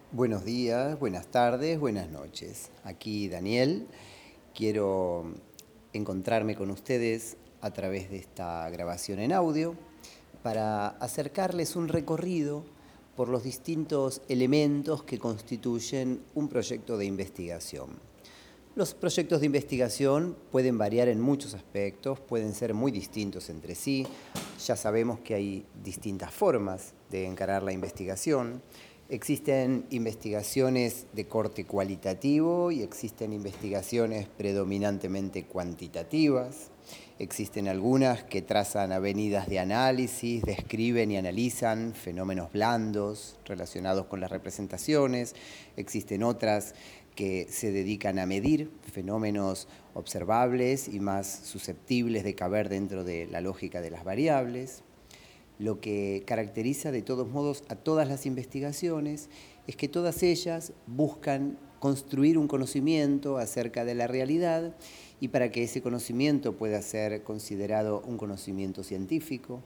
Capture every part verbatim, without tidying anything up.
Buenos días, buenas tardes, buenas noches. Aquí Daniel. Quiero encontrarme con ustedes a través de esta grabación en audio para acercarles un recorrido por los distintos elementos que constituyen un proyecto de investigación. Los proyectos de investigación pueden variar en muchos aspectos, pueden ser muy distintos entre sí. Ya sabemos que hay distintas formas de encarar la investigación. Existen investigaciones de corte cualitativo y existen investigaciones predominantemente cuantitativas. Existen algunas que trazan avenidas de análisis, describen y analizan fenómenos blandos relacionados con las representaciones. Existen otras que se dedican a medir fenómenos observables y más susceptibles de caber dentro de la lógica de las variables. Lo que caracteriza de todos modos a todas las investigaciones es que todas ellas buscan construir un conocimiento acerca de la realidad, y para que ese conocimiento pueda ser considerado un conocimiento científico,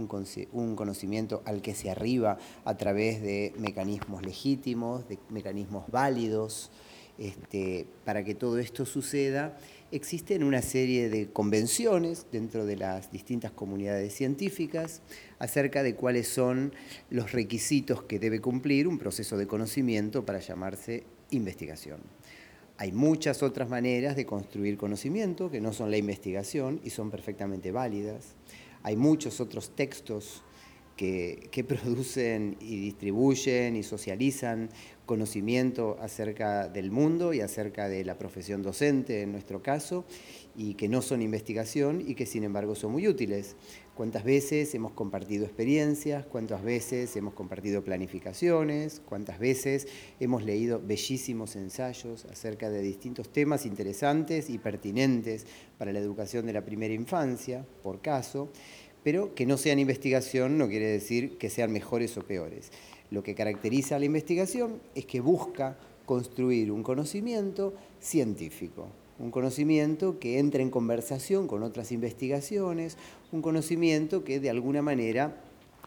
un conocimiento al que se arriba a través de mecanismos legítimos, de mecanismos válidos, este, para que todo esto suceda, existen una serie de convenciones dentro de las distintas comunidades científicas acerca de cuáles son los requisitos que debe cumplir un proceso de conocimiento para llamarse investigación. Hay muchas otras maneras de construir conocimiento que no son la investigación y son perfectamente válidas. Hay muchos otros textos que, que producen y distribuyen y socializan conocimiento acerca del mundo y acerca de la profesión docente, en nuestro caso, y que no son investigación y que sin embargo son muy útiles. ¿Cuántas veces hemos compartido experiencias? ¿Cuántas veces hemos compartido planificaciones? ¿Cuántas veces hemos leído bellísimos ensayos acerca de distintos temas interesantes y pertinentes para la educación de la primera infancia, por caso? Pero que no sean investigación no quiere decir que sean mejores o peores. Lo que caracteriza a la investigación es que busca construir un conocimiento científico, un conocimiento que entre en conversación con otras investigaciones, un conocimiento que de alguna manera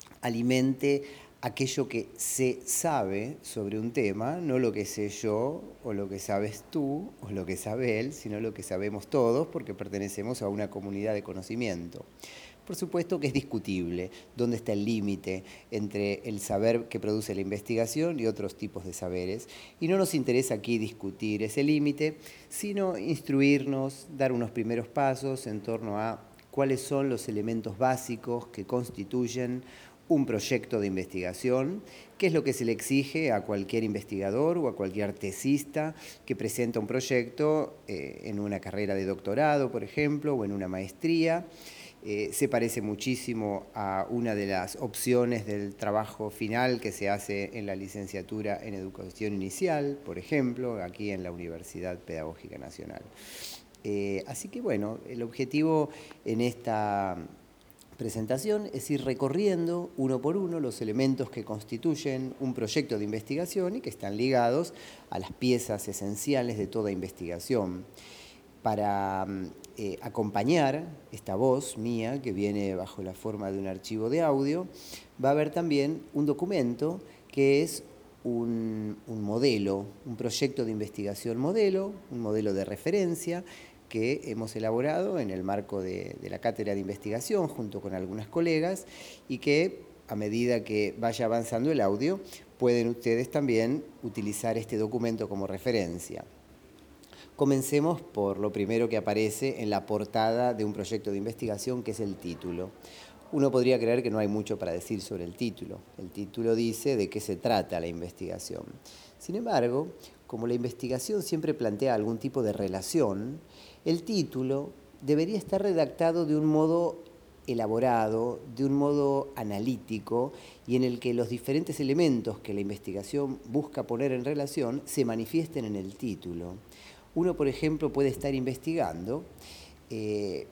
alimente aquello que se sabe sobre un tema, no lo que sé yo o lo que sabes tú o lo que sabe él, sino lo que sabemos todos porque pertenecemos a una comunidad de conocimiento. Por supuesto que es discutible dónde está el límite entre el saber que produce la investigación y otros tipos de saberes, y no nos interesa aquí discutir ese límite, sino instruirnos, dar unos primeros pasos en torno a cuáles son los elementos básicos que constituyen un proyecto de investigación, qué es lo que se le exige a cualquier investigador o a cualquier tesista que presenta un proyecto eh, en una carrera de doctorado, por ejemplo, o en una maestría. Eh, se parece muchísimo a una de las opciones del trabajo final que se hace en la licenciatura en Educación Inicial, por ejemplo, aquí en la Universidad Pedagógica Nacional. Eh, así que bueno, el objetivo en esta presentación es ir recorriendo uno por uno los elementos que constituyen un proyecto de investigación y que están ligados a las piezas esenciales de toda investigación. Para eh, acompañar esta voz mía, que viene bajo la forma de un archivo de audio, va a haber también un documento que es un, un modelo, un proyecto de investigación modelo, un modelo de referencia que hemos elaborado en el marco de, de la cátedra de investigación junto con algunas colegas, y que a medida que vaya avanzando el audio pueden ustedes también utilizar este documento como referencia. Comencemos por lo primero que aparece en la portada de un proyecto de investigación, que es el título. Uno podría creer que no hay mucho para decir sobre el título. El título dice de qué se trata la investigación. Sin embargo, como la investigación siempre plantea algún tipo de relación, el título debería estar redactado de un modo elaborado, de un modo analítico, y en el que los diferentes elementos que la investigación busca poner en relación se manifiesten en el título. Uno, por ejemplo, puede estar investigando eh,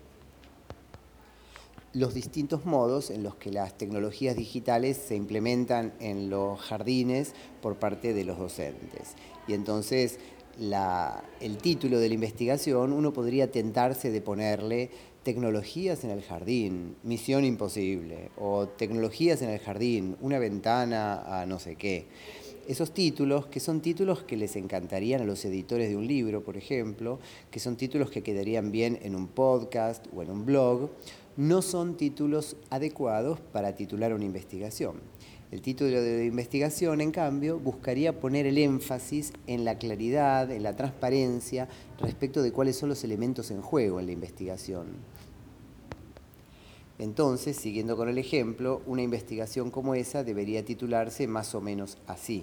los distintos modos en los que las tecnologías digitales se implementan en los jardines por parte de los docentes. Y entonces la, el título de la investigación, uno podría tentarse de ponerle tecnologías en el jardín, misión imposible, o tecnologías en el jardín, una ventana a no sé qué. Esos títulos, que son títulos que les encantarían a los editores de un libro, por ejemplo, que son títulos que quedarían bien en un podcast o en un blog, no son títulos adecuados para titular una investigación. El título de investigación, en cambio, buscaría poner el énfasis en la claridad, en la transparencia, respecto de cuáles son los elementos en juego en la investigación. Entonces, siguiendo con el ejemplo, una investigación como esa debería titularse más o menos así: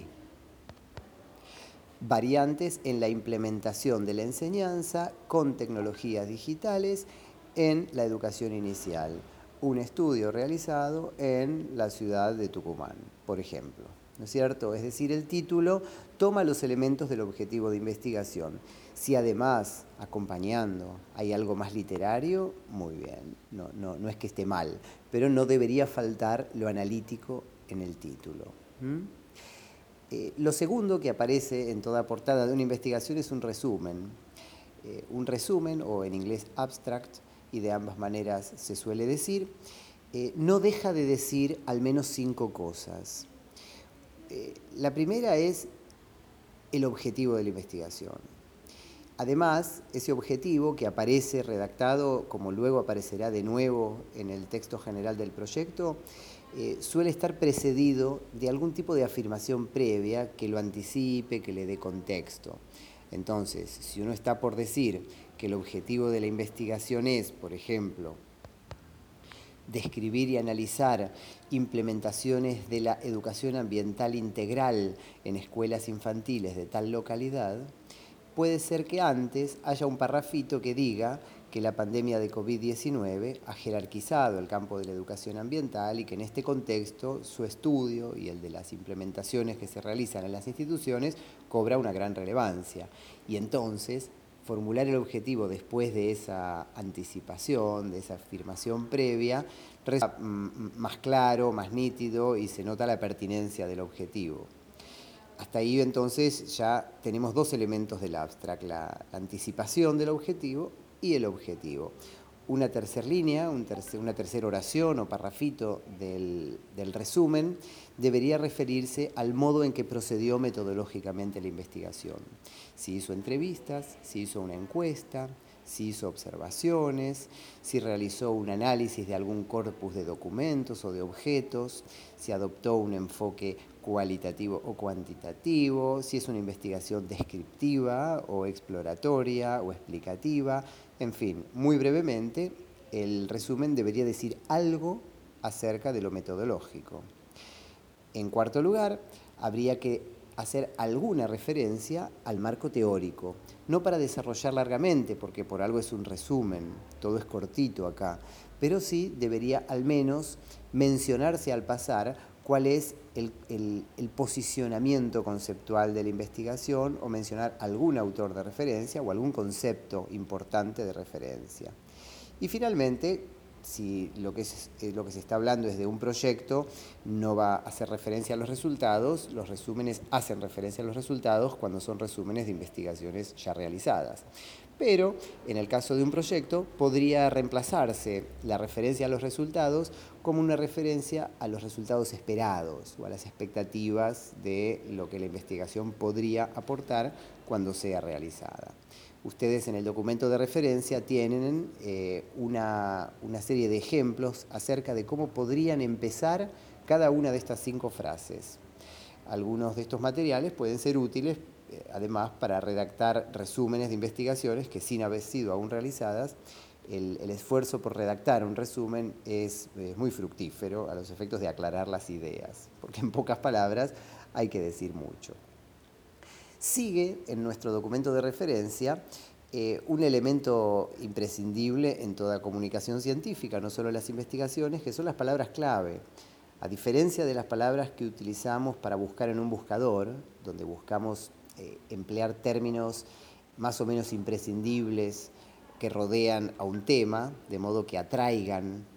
variantes en la implementación de la enseñanza con tecnologías digitales en la educación inicial. Un estudio realizado en la ciudad de Tucumán, por ejemplo. ¿No es cierto? Es decir, el título toma los elementos del objetivo de investigación. Si además, acompañando, hay algo más literario, muy bien. No, no, no es que esté mal, pero no debería faltar lo analítico en el título. ¿Mm? Eh, lo segundo que aparece en toda portada de una investigación es un resumen. Eh, un resumen, o en inglés abstract, y de ambas maneras se suele decir, eh, no deja de decir al menos cinco cosas. Eh, la primera es el objetivo de la investigación. Además, ese objetivo, que aparece redactado, como luego aparecerá de nuevo en el texto general del proyecto, eh, suele estar precedido de algún tipo de afirmación previa que lo anticipe, que le dé contexto. Entonces, si uno está por decir que el objetivo de la investigación es, por ejemplo, describir y analizar implementaciones de la educación ambiental integral en escuelas infantiles de tal localidad, puede ser que antes haya un parrafito que diga que la pandemia de COVID diecinueve ha jerarquizado el campo de la educación ambiental y que en este contexto su estudio y el de las implementaciones que se realizan en las instituciones cobra una gran relevancia. Y entonces, formular el objetivo después de esa anticipación, de esa afirmación previa, resulta más claro, más nítido y se nota la pertinencia del objetivo. Hasta ahí entonces ya tenemos dos elementos del abstract: la anticipación del objetivo y el objetivo. Una tercera línea, un tercer, una tercera oración o parrafito del, del resumen debería referirse al modo en que procedió metodológicamente la investigación. Si hizo entrevistas, si hizo una encuesta, si hizo observaciones, si realizó un análisis de algún corpus de documentos o de objetos, si adoptó un enfoque cualitativo o cuantitativo, si es una investigación descriptiva o exploratoria o explicativa. En fin, muy brevemente, el resumen debería decir algo acerca de lo metodológico. En cuarto lugar, habría que hacer alguna referencia al marco teórico, no para desarrollar largamente, porque por algo es un resumen, todo es cortito acá, pero sí debería al menos mencionarse al pasar cuál es el, el, el posicionamiento conceptual de la investigación, o mencionar algún autor de referencia o algún concepto importante de referencia. Y finalmente, si lo que, es, eh, lo que se está hablando es de un proyecto, no va a hacer referencia a los resultados. Los resúmenes hacen referencia a los resultados cuando son resúmenes de investigaciones ya realizadas. Pero en el caso de un proyecto podría reemplazarse la referencia a los resultados como una referencia a los resultados esperados o a las expectativas de lo que la investigación podría aportar cuando sea realizada. Ustedes en el documento de referencia tienen eh, una, una serie de ejemplos acerca de cómo podrían empezar cada una de estas cinco frases. Algunos de estos materiales pueden ser útiles, eh, además, para redactar resúmenes de investigaciones que, sin haber sido aún realizadas, el, el esfuerzo por redactar un resumen es, es muy fructífero a los efectos de aclarar las ideas, porque en pocas palabras hay que decir mucho. Sigue en nuestro documento de referencia eh, un elemento imprescindible en toda comunicación científica, no solo en las investigaciones, que son las palabras clave. A diferencia de las palabras que utilizamos para buscar en un buscador, donde buscamos eh, emplear términos más o menos imprescindibles que rodean a un tema, de modo que atraigan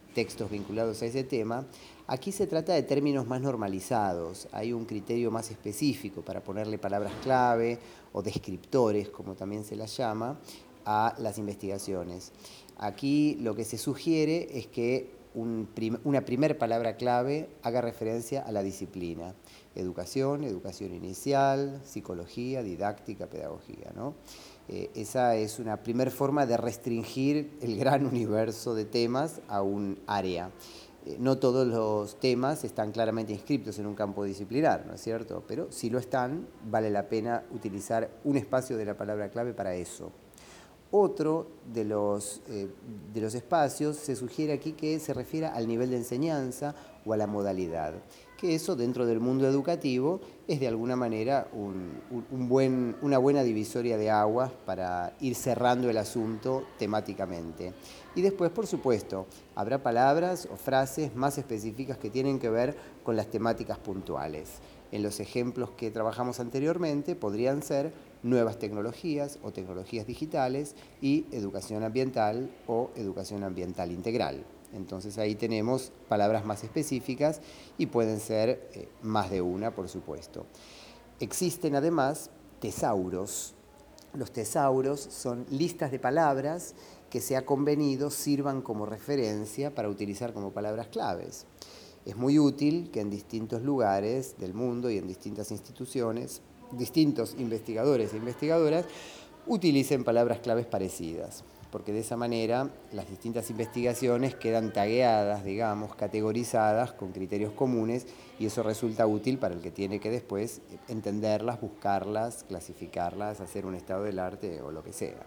textos vinculados a ese tema, aquí se trata de términos más normalizados, hay un criterio más específico para ponerle palabras clave o descriptores, como también se las llama, a las investigaciones. Aquí lo que se sugiere es que un prim una primer palabra clave haga referencia a la disciplina: educación, educación inicial, psicología, didáctica, pedagogía, ¿no? Eh, esa es una primera forma de restringir el gran universo de temas a un área. Eh, no todos los temas están claramente inscritos en un campo disciplinar, ¿no es cierto? Pero si lo están, vale la pena utilizar un espacio de la palabra clave para eso. Otro de los, eh, de los espacios se sugiere aquí que se refiera al nivel de enseñanza o a la modalidad, que eso dentro del mundo educativo es de alguna manera un, un buen, una buena divisoria de aguas para ir cerrando el asunto temáticamente. Y después, por supuesto, habrá palabras o frases más específicas que tienen que ver con las temáticas puntuales. En los ejemplos que trabajamos anteriormente podrían ser nuevas tecnologías o tecnologías digitales y educación ambiental o educación ambiental integral. Entonces ahí tenemos palabras más específicas y pueden ser eh, más de una, por supuesto. Existen además tesauros. Los tesauros son listas de palabras que se ha convenido sirvan como referencia para utilizar como palabras claves. Es muy útil que en distintos lugares del mundo y en distintas instituciones, distintos investigadores e investigadoras utilicen palabras claves parecidas, porque de esa manera las distintas investigaciones quedan tagueadas, digamos, categorizadas con criterios comunes, y eso resulta útil para el que tiene que después entenderlas, buscarlas, clasificarlas, hacer un estado del arte o lo que sea.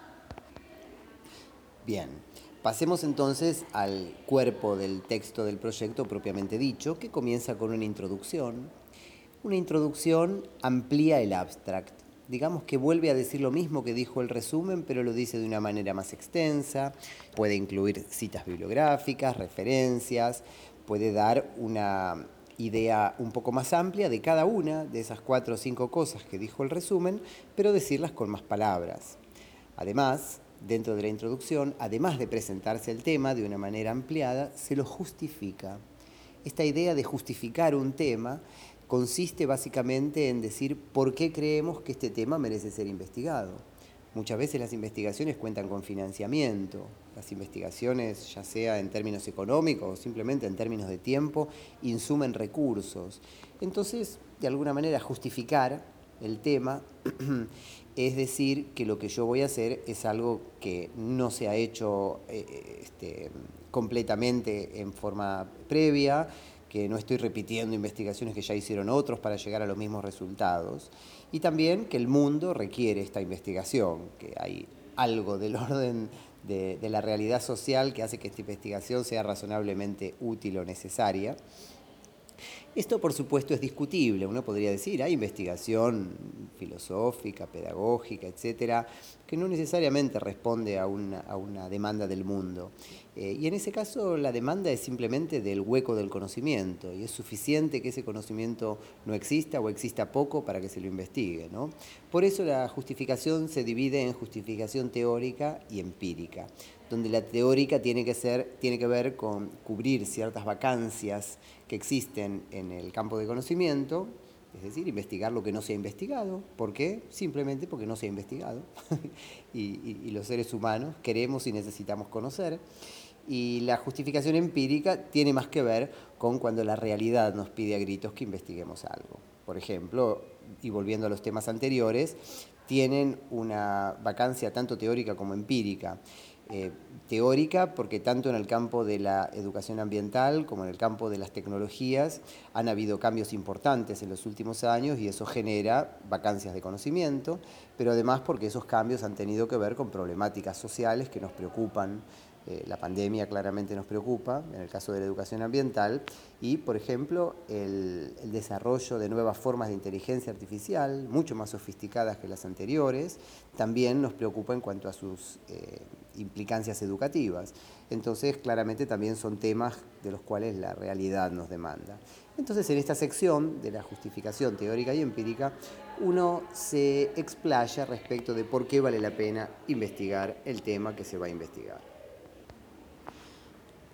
Bien, pasemos entonces al cuerpo del texto del proyecto propiamente dicho, que comienza con una introducción. Una introducción amplía el abstract. Digamos que vuelve a decir lo mismo que dijo el resumen, pero lo dice de una manera más extensa. Puede incluir citas bibliográficas, referencias, puede dar una idea un poco más amplia de cada una de esas cuatro o cinco cosas que dijo el resumen, pero decirlas con más palabras. Además, dentro de la introducción, además de presentarse el tema de una manera ampliada, se lo justifica. Esta idea de justificar un tema consiste básicamente en decir por qué creemos que este tema merece ser investigado. Muchas veces las investigaciones cuentan con financiamiento. Las investigaciones, ya sea en términos económicos o simplemente en términos de tiempo, insumen recursos. Entonces, de alguna manera, justificar el tema es decir que lo que yo voy a hacer es algo que no se ha hecho eh, este, completamente en forma previa, que no estoy repitiendo investigaciones que ya hicieron otros para llegar a los mismos resultados, y también que el mundo requiere esta investigación, que hay algo del orden de, de la realidad social que hace que esta investigación sea razonablemente útil o necesaria. Esto, por supuesto, es discutible. Uno podría decir, hay investigación filosófica, pedagógica, etcétera, que no necesariamente responde a una, a una demanda del mundo. Eh, y en ese caso, la demanda es simplemente del hueco del conocimiento, y es suficiente que ese conocimiento no exista o exista poco para que se lo investigue, ¿no? Por eso la justificación se divide en justificación teórica y empírica, donde la teórica tiene que, ser, tiene que ver con cubrir ciertas vacancias que existen en el campo de conocimiento, es decir, investigar lo que no se ha investigado. ¿Por qué? Simplemente porque no se ha investigado. y, y, y los seres humanos queremos y necesitamos conocer. Y la justificación empírica tiene más que ver con cuando la realidad nos pide a gritos que investiguemos algo. Por ejemplo, y volviendo a los temas anteriores, tienen una vacancia tanto teórica como empírica. Eh, teórica porque tanto en el campo de la educación ambiental como en el campo de las tecnologías han habido cambios importantes en los últimos años y eso genera vacancias de conocimiento, pero además porque esos cambios han tenido que ver con problemáticas sociales que nos preocupan. Eh, la pandemia claramente nos preocupa, en el caso de la educación ambiental, y, por ejemplo, el, el desarrollo de nuevas formas de inteligencia artificial, mucho más sofisticadas que las anteriores, también nos preocupa en cuanto a sus eh, implicancias educativas. Entonces, claramente también son temas de los cuales la realidad nos demanda. Entonces, en esta sección de la justificación teórica y empírica, uno se explaya respecto de por qué vale la pena investigar el tema que se va a investigar.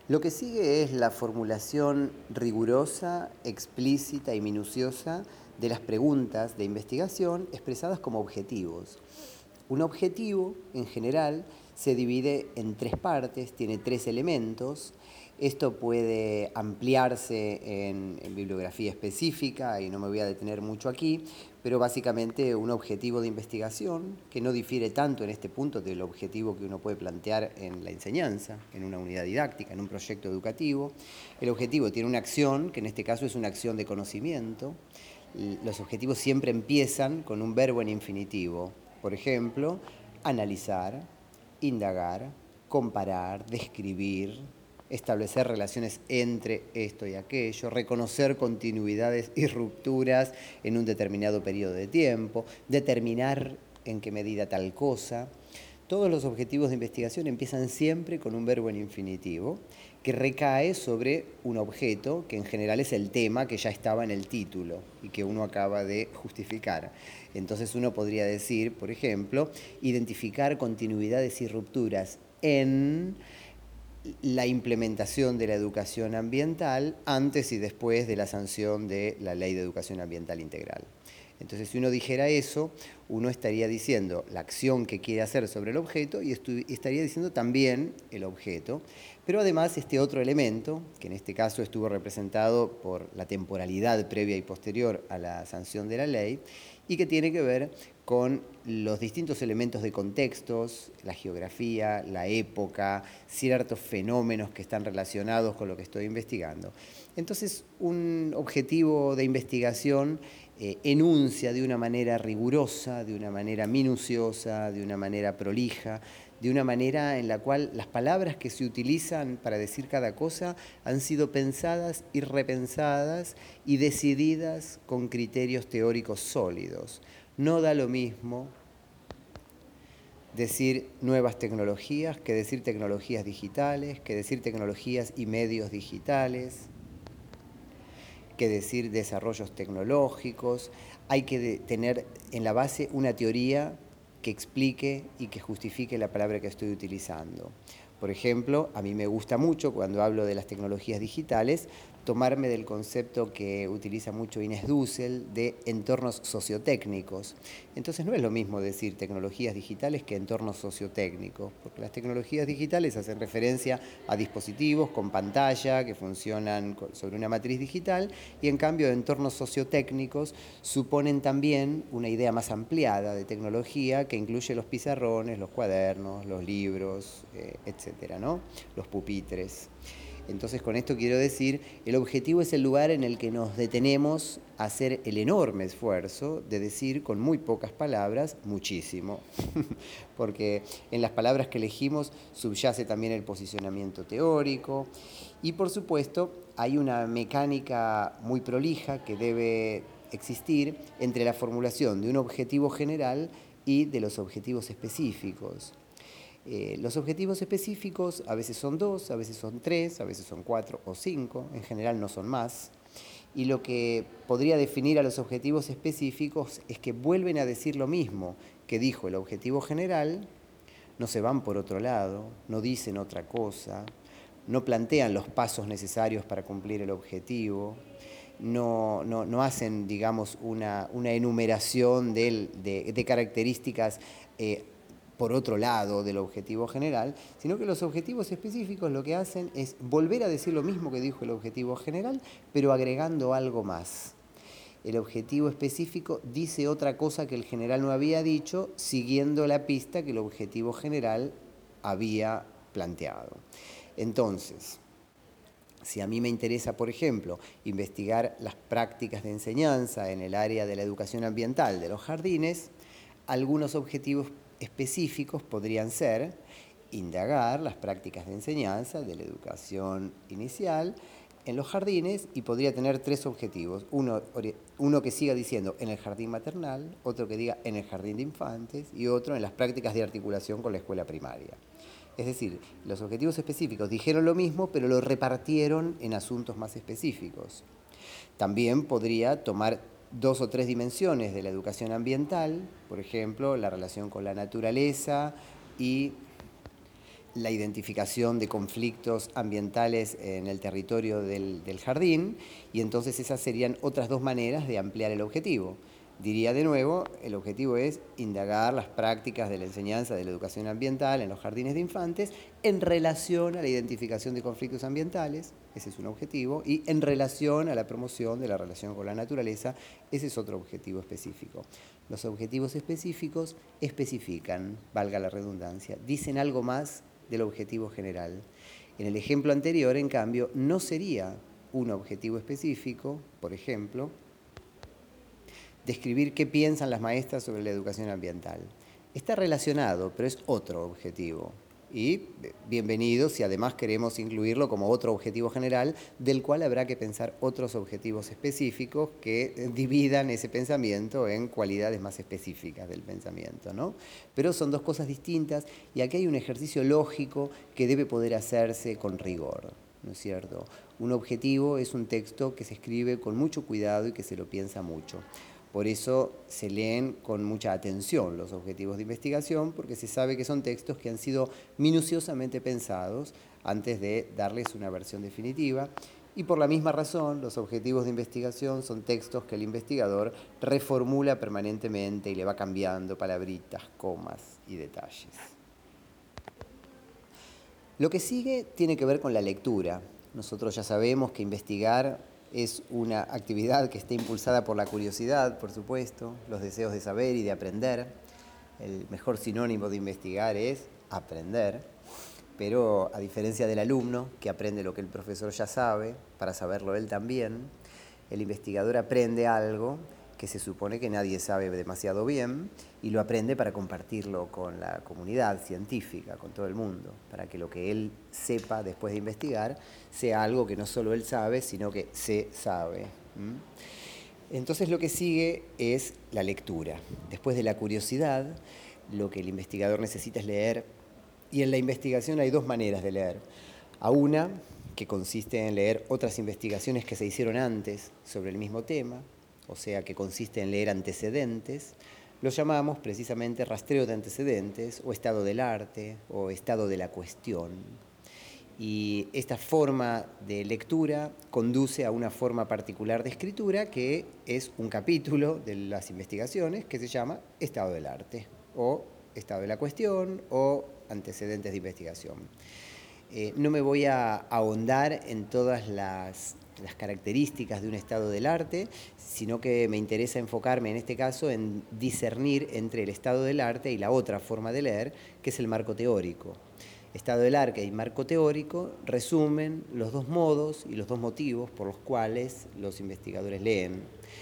Lo que sigue es la formulación rigurosa, explícita y minuciosa de las preguntas de investigación expresadas como objetivos. Un objetivo, en general, se divide en tres partes, tiene tres elementos. Esto puede ampliarse en, en bibliografía específica y no me voy a detener mucho aquí, pero básicamente un objetivo de investigación que no difiere tanto en este punto del objetivo que uno puede plantear en la enseñanza, en una unidad didáctica, en un proyecto educativo. El objetivo tiene una acción, que en este caso es una acción de conocimiento. Los objetivos siempre empiezan con un verbo en infinitivo. Por ejemplo, analizar, indagar, comparar, describir, establecer relaciones entre esto y aquello, reconocer continuidades y rupturas en un determinado periodo de tiempo, determinar en qué medida tal cosa. Todos los objetivos de investigación empiezan siempre con un verbo en infinitivo que recae sobre un objeto que en general es el tema que ya estaba en el título y que uno acaba de justificar. Entonces uno podría decir, por ejemplo, identificar continuidades y rupturas en la implementación de la educación ambiental antes y después de la sanción de la Ley de Educación Ambiental Integral. Entonces, si uno dijera eso, uno estaría diciendo la acción que quiere hacer sobre el objeto y estaría diciendo también el objeto. Pero además este otro elemento, que en este caso estuvo representado por la temporalidad previa y posterior a la sanción de la ley, y que tiene que ver con los distintos elementos de contextos, la geografía, la época, ciertos fenómenos que están relacionados con lo que estoy investigando. Entonces, un objetivo de investigación eh, enuncia de una manera rigurosa, de una manera minuciosa, de una manera prolija, de una manera en la cual las palabras que se utilizan para decir cada cosa han sido pensadas y repensadas y decididas con criterios teóricos sólidos. No da lo mismo decir nuevas tecnologías que decir tecnologías digitales, que decir tecnologías y medios digitales, que decir desarrollos tecnológicos. Hay que tener en la base una teoría que explique y que justifique la palabra que estoy utilizando. Por ejemplo, a mí me gusta mucho, cuando hablo de las tecnologías digitales, tomarme del concepto que utiliza mucho Inés Dussel de entornos sociotécnicos. Entonces no es lo mismo decir tecnologías digitales que entornos sociotécnicos, porque las tecnologías digitales hacen referencia a dispositivos con pantalla que funcionan sobre una matriz digital, y en cambio entornos sociotécnicos suponen también una idea más ampliada de tecnología que incluye los pizarrones, los cuadernos, los libros, eh, etcétera, ¿no? Los pupitres. Entonces, con esto quiero decir, el objetivo es el lugar en el que nos detenemos a hacer el enorme esfuerzo de decir con muy pocas palabras muchísimo, porque en las palabras que elegimos subyace también el posicionamiento teórico y, por supuesto, hay una mecánica muy prolija que debe existir entre la formulación de un objetivo general y de los objetivos específicos. Eh, los objetivos específicos a veces son dos, a veces son tres, a veces son cuatro o cinco, en general no son más. Y lo que podría definir a los objetivos específicos es que vuelven a decir lo mismo que dijo el objetivo general, no se van por otro lado, no dicen otra cosa, no plantean los pasos necesarios para cumplir el objetivo, no, no, no hacen, digamos, una, una enumeración de, de, de características eh, por otro lado del objetivo general, sino que los objetivos específicos lo que hacen es volver a decir lo mismo que dijo el objetivo general, pero agregando algo más. El objetivo específico dice otra cosa que el general no había dicho, siguiendo la pista que el objetivo general había planteado. Entonces, si a mí me interesa, por ejemplo, investigar las prácticas de enseñanza en el área de la educación ambiental de los jardines, algunos objetivos específicos podrían ser indagar las prácticas de enseñanza de la educación inicial en los jardines, y podría tener tres objetivos. Uno, uno que siga diciendo en el jardín maternal, otro que diga en el jardín de infantes y otro en las prácticas de articulación con la escuela primaria. Es decir, los objetivos específicos dijeron lo mismo, pero lo repartieron en asuntos más específicos. También podría tomar dos o tres dimensiones de la educación ambiental, por ejemplo, la relación con la naturaleza y la identificación de conflictos ambientales en el territorio del, del jardín, y entonces esas serían otras dos maneras de ampliar el objetivo. Diría de nuevo, el objetivo es indagar las prácticas de la enseñanza de la educación ambiental en los jardines de infantes en relación a la identificación de conflictos ambientales, ese es un objetivo, y en relación a la promoción de la relación con la naturaleza, ese es otro objetivo específico. Los objetivos específicos especifican, valga la redundancia, dicen algo más del objetivo general. En el ejemplo anterior, en cambio, no sería un objetivo específico, por ejemplo, describir qué piensan las maestras sobre la educación ambiental. Está relacionado, pero es otro objetivo. Y bienvenido si además queremos incluirlo como otro objetivo general, del cual habrá que pensar otros objetivos específicos que dividan ese pensamiento en cualidades más específicas del pensamiento, ¿no? Pero son dos cosas distintas y aquí hay un ejercicio lógico que debe poder hacerse con rigor, ¿no es cierto? Un objetivo es un texto que se escribe con mucho cuidado y que se lo piensa mucho. Por eso se leen con mucha atención los objetivos de investigación, porque se sabe que son textos que han sido minuciosamente pensados antes de darles una versión definitiva. Y por la misma razón, los objetivos de investigación son textos que el investigador reformula permanentemente y le va cambiando palabritas, comas y detalles. Lo que sigue tiene que ver con la lectura. Nosotros ya sabemos que investigar es una actividad que está impulsada por la curiosidad, por supuesto, los deseos de saber y de aprender. El mejor sinónimo de investigar es aprender, pero a diferencia del alumno, que aprende lo que el profesor ya sabe, para saberlo él también, el investigador aprende algo que se supone que nadie sabe demasiado bien y lo aprende para compartirlo con la comunidad científica, con todo el mundo, para que lo que él sepa después de investigar sea algo que no solo él sabe, sino que se sabe. Entonces lo que sigue es la lectura. Después de la curiosidad, lo que el investigador necesita es leer, y en la investigación hay dos maneras de leer. A una, que consiste en leer otras investigaciones que se hicieron antes sobre el mismo tema, o sea, que consiste en leer antecedentes, lo llamamos precisamente rastreo de antecedentes, o estado del arte, o estado de la cuestión. Y esta forma de lectura conduce a una forma particular de escritura, que es un capítulo de las investigaciones que se llama estado del arte, o estado de la cuestión, o antecedentes de investigación. Eh, no me voy a ahondar en todas las, las características de un estado del arte, sino que me interesa enfocarme en este caso en discernir entre el estado del arte y la otra forma de leer, que es el marco teórico. Estado del arte y marco teórico resumen los dos modos y los dos motivos por los cuales los investigadores leen.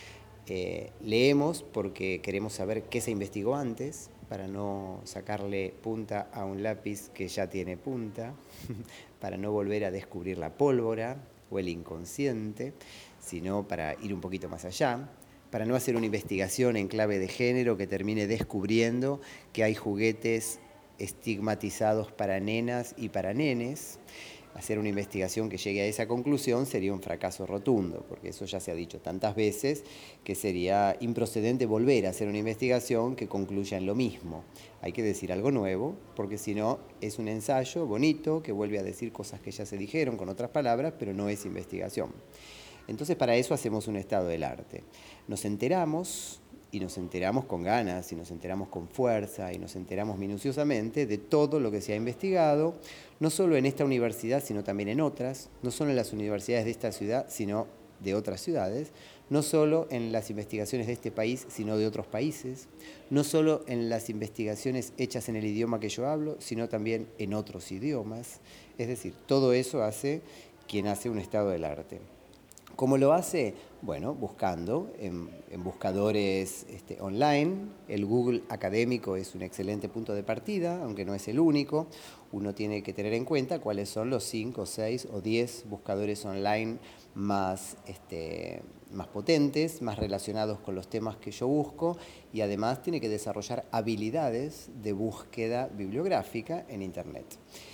Eh, leemos porque queremos saber qué se investigó antes, para no sacarle punta a un lápiz que ya tiene punta, para no volver a descubrir la pólvora o el inconsciente, sino para ir un poquito más allá, para no hacer una investigación en clave de género que termine descubriendo que hay juguetes estigmatizados para nenas y para nenes. Hacer una investigación que llegue a esa conclusión sería un fracaso rotundo, porque eso ya se ha dicho tantas veces que sería improcedente volver a hacer una investigación que concluya en lo mismo. Hay que decir algo nuevo, porque si no es un ensayo bonito que vuelve a decir cosas que ya se dijeron con otras palabras, pero no es investigación. Entonces para eso hacemos un estado del arte. Nos enteramos, y nos enteramos con ganas, y nos enteramos con fuerza, y nos enteramos minuciosamente de todo lo que se ha investigado, no solo en esta universidad, sino también en otras, no solo en las universidades de esta ciudad, sino de otras ciudades, no solo en las investigaciones de este país, sino de otros países, no solo en las investigaciones hechas en el idioma que yo hablo, sino también en otros idiomas. Es decir, todo eso hace quien hace un estado del arte. ¿Cómo lo hace? Bueno, buscando en, en buscadores este, online. El Google académico es un excelente punto de partida, aunque no es el único. Uno tiene que tener en cuenta cuáles son los cinco, seis o diez buscadores online más, este, más potentes, más relacionados con los temas que yo busco, y además tiene que desarrollar habilidades de búsqueda bibliográfica en Internet.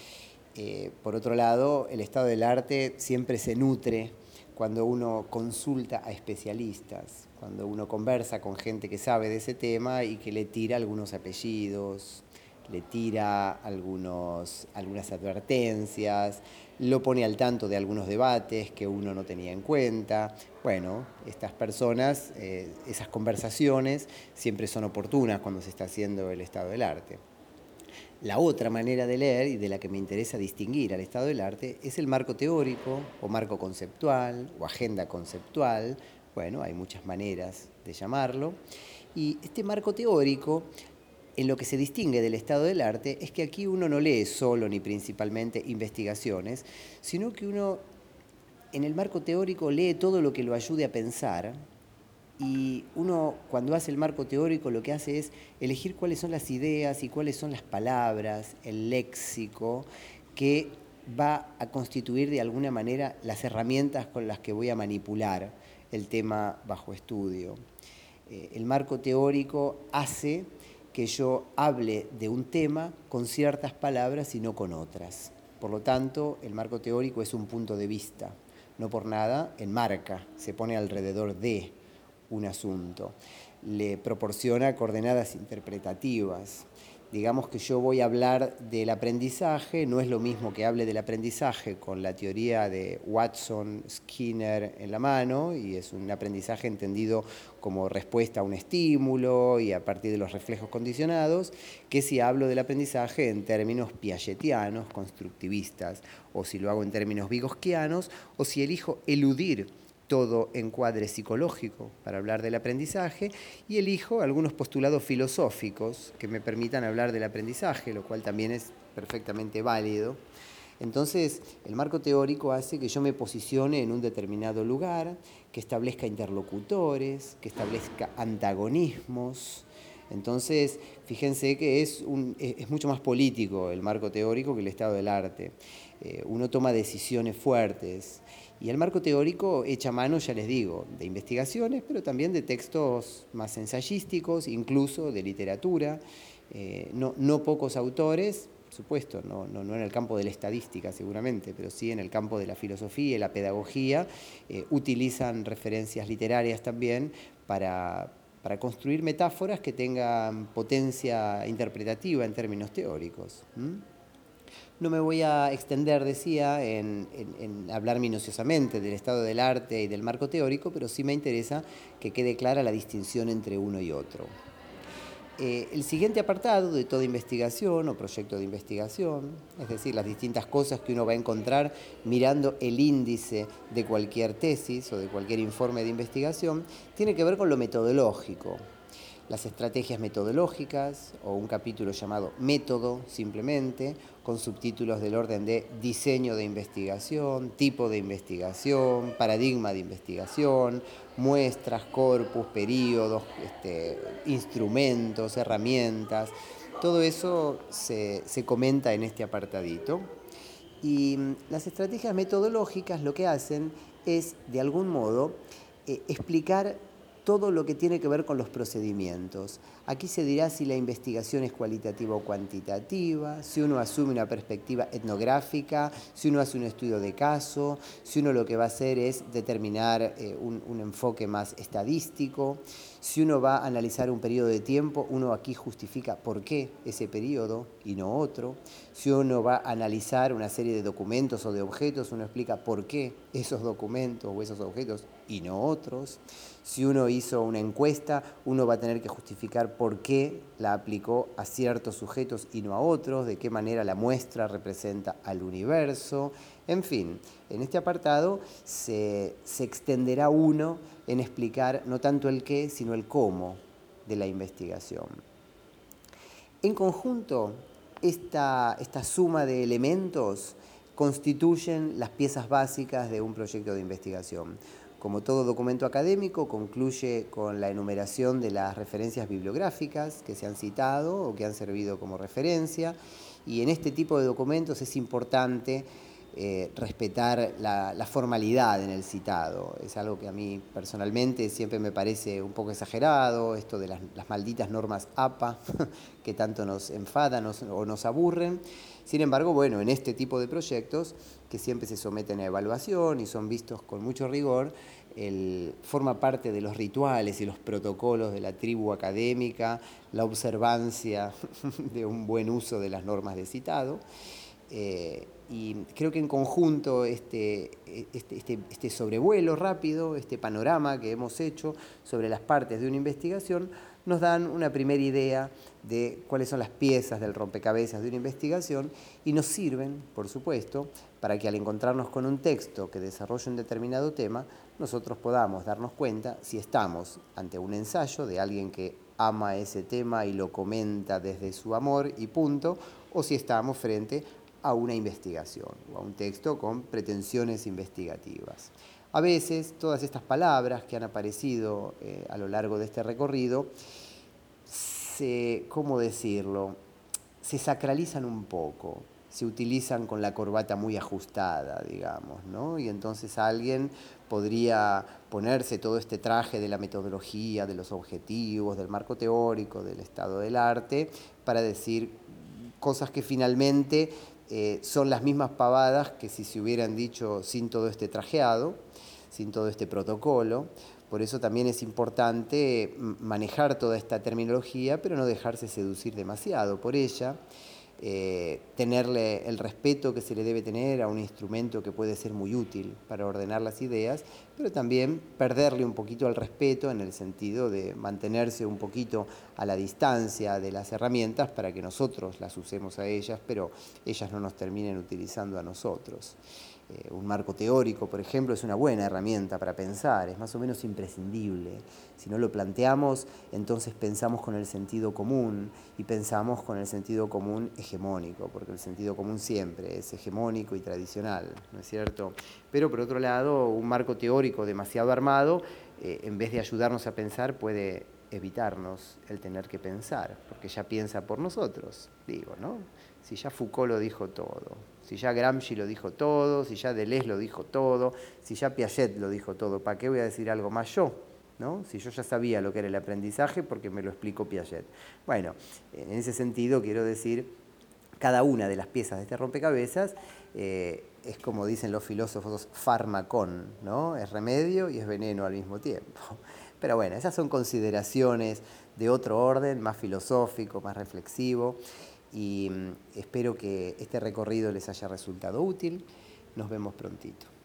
Eh, por otro lado, el estado del arte siempre se nutre cuando uno consulta a especialistas, cuando uno conversa con gente que sabe de ese tema y que le tira algunos apellidos, le tira algunos, algunas advertencias, lo pone al tanto de algunos debates que uno no tenía en cuenta. Bueno, estas personas, eh, esas conversaciones siempre son oportunas cuando se está haciendo el estado del arte. La otra manera de leer, y de la que me interesa distinguir al estado del arte, es el marco teórico, o marco conceptual, o agenda conceptual. Bueno, hay muchas maneras de llamarlo. Y este marco teórico, en lo que se distingue del estado del arte, es que aquí uno no lee solo ni principalmente investigaciones, sino que uno, en el marco teórico, lee todo lo que lo ayude a pensar. Y uno, cuando hace el marco teórico, lo que hace es elegir cuáles son las ideas y cuáles son las palabras, el léxico, que va a constituir de alguna manera las herramientas con las que voy a manipular el tema bajo estudio. Eh, el marco teórico hace que yo hable de un tema con ciertas palabras y no con otras. Por lo tanto, el marco teórico es un punto de vista. No por nada enmarca, se pone alrededor de un asunto, le proporciona coordenadas interpretativas. Digamos que yo voy a hablar del aprendizaje, no es lo mismo que hable del aprendizaje con la teoría de Watson, Skinner en la mano, y es un aprendizaje entendido como respuesta a un estímulo y a partir de los reflejos condicionados, que si hablo del aprendizaje en términos piagetianos, constructivistas, o si lo hago en términos vygotsquianos, o si elijo eludir todo encuadre psicológico para hablar del aprendizaje y elijo algunos postulados filosóficos que me permitan hablar del aprendizaje, lo cual también es perfectamente válido. Entonces, el marco teórico hace que yo me posicione en un determinado lugar, que establezca interlocutores, que establezca antagonismos. Entonces, fíjense que es, un, es mucho más político el marco teórico que el estado del arte. Eh, uno toma decisiones fuertes. Y el marco teórico echa mano, ya les digo, de investigaciones, pero también de textos más ensayísticos, incluso de literatura. Eh, no, no pocos autores, por supuesto, no, no, no en el campo de la estadística seguramente, pero sí en el campo de la filosofía y la pedagogía, eh, utilizan referencias literarias también para, para construir metáforas que tengan potencia interpretativa en términos teóricos. ¿Mm? No me voy a extender, decía, en, en, en hablar minuciosamente del estado del arte y del marco teórico, pero sí me interesa que quede clara la distinción entre uno y otro. Eh, el siguiente apartado de toda investigación o proyecto de investigación, es decir, las distintas cosas que uno va a encontrar mirando el índice de cualquier tesis o de cualquier informe de investigación, tiene que ver con lo metodológico. Las estrategias metodológicas, o un capítulo llamado Método, simplemente, con subtítulos del orden de diseño de investigación, tipo de investigación, paradigma de investigación, muestras, corpus, períodos, este, instrumentos, herramientas. Todo eso se, se comenta en este apartadito. Y las estrategias metodológicas lo que hacen es, de algún modo, eh, explicar todo lo que tiene que ver con los procedimientos. Aquí se dirá si la investigación es cualitativa o cuantitativa, si uno asume una perspectiva etnográfica, si uno hace un estudio de caso, si uno lo que va a hacer es determinar eh, un, un enfoque más estadístico, si uno va a analizar un periodo de tiempo, uno aquí justifica por qué ese periodo y no otro. Si uno va a analizar una serie de documentos o de objetos, uno explica por qué esos documentos o esos objetos y no otros. Si uno hizo una encuesta, uno va a tener que justificar por qué la aplicó a ciertos sujetos y no a otros, de qué manera la muestra representa al universo. En fin, en este apartado se, se extenderá uno en explicar no tanto el qué, sino el cómo de la investigación. En conjunto, esta, esta suma de elementos constituyen las piezas básicas de un proyecto de investigación. Como todo documento académico, concluye con la enumeración de las referencias bibliográficas que se han citado o que han servido como referencia, y en este tipo de documentos es importante eh, respetar la, la formalidad en el citado. Es algo que a mí personalmente siempre me parece un poco exagerado, esto de las, las malditas normas A P A, que tanto nos enfadan nos, o nos aburren. Sin embargo, bueno, en este tipo de proyectos, que siempre se someten a evaluación y son vistos con mucho rigor, el, forma parte de los rituales y los protocolos de la tribu académica, la observancia de un buen uso de las normas de citado. Eh, y creo que en conjunto este, este, este, este sobrevuelo rápido, este panorama que hemos hecho sobre las partes de una investigación, nos dan una primera idea de cuáles son las piezas del rompecabezas de una investigación y nos sirven, por supuesto, para que al encontrarnos con un texto que desarrolle un determinado tema, nosotros podamos darnos cuenta si estamos ante un ensayo de alguien que ama ese tema y lo comenta desde su amor y punto, o si estamos frente a una investigación o a un texto con pretensiones investigativas. A veces todas estas palabras que han aparecido eh, a lo largo de este recorrido, se, ¿cómo decirlo?, se sacralizan un poco, se utilizan con la corbata muy ajustada, digamos, ¿no? Y entonces alguien podría ponerse todo este traje de la metodología, de los objetivos, del marco teórico, del estado del arte, para decir cosas que finalmente eh, son las mismas pavadas que si se hubieran dicho sin todo este trajeado, sin todo este protocolo. Por eso también es importante manejar toda esta terminología, pero no dejarse seducir demasiado por ella, eh, tenerle el respeto que se le debe tener a un instrumento que puede ser muy útil para ordenar las ideas, pero también perderle un poquito el respeto en el sentido de mantenerse un poquito a la distancia de las herramientas para que nosotros las usemos a ellas, pero ellas no nos terminen utilizando a nosotros. Eh, un marco teórico, por ejemplo, es una buena herramienta para pensar, es más o menos imprescindible. Si no lo planteamos, entonces pensamos con el sentido común y pensamos con el sentido común hegemónico, porque el sentido común siempre es hegemónico y tradicional, ¿no es cierto? Pero por otro lado, un marco teórico demasiado armado, eh, en vez de ayudarnos a pensar, puede evitarnos el tener que pensar, porque ya piensa por nosotros, digo, ¿no? Si ya Foucault lo dijo todo, si ya Gramsci lo dijo todo, si ya Deleuze lo dijo todo, si ya Piaget lo dijo todo, ¿para qué voy a decir algo más yo? ¿No? Si yo ya sabía lo que era el aprendizaje porque me lo explicó Piaget. Bueno, en ese sentido quiero decir, cada una de las piezas de este rompecabezas eh, es, como dicen los filósofos, fármacon, ¿no? Es remedio y es veneno al mismo tiempo. Pero bueno, esas son consideraciones de otro orden, más filosófico, más reflexivo, y espero que este recorrido les haya resultado útil. Nos vemos prontito.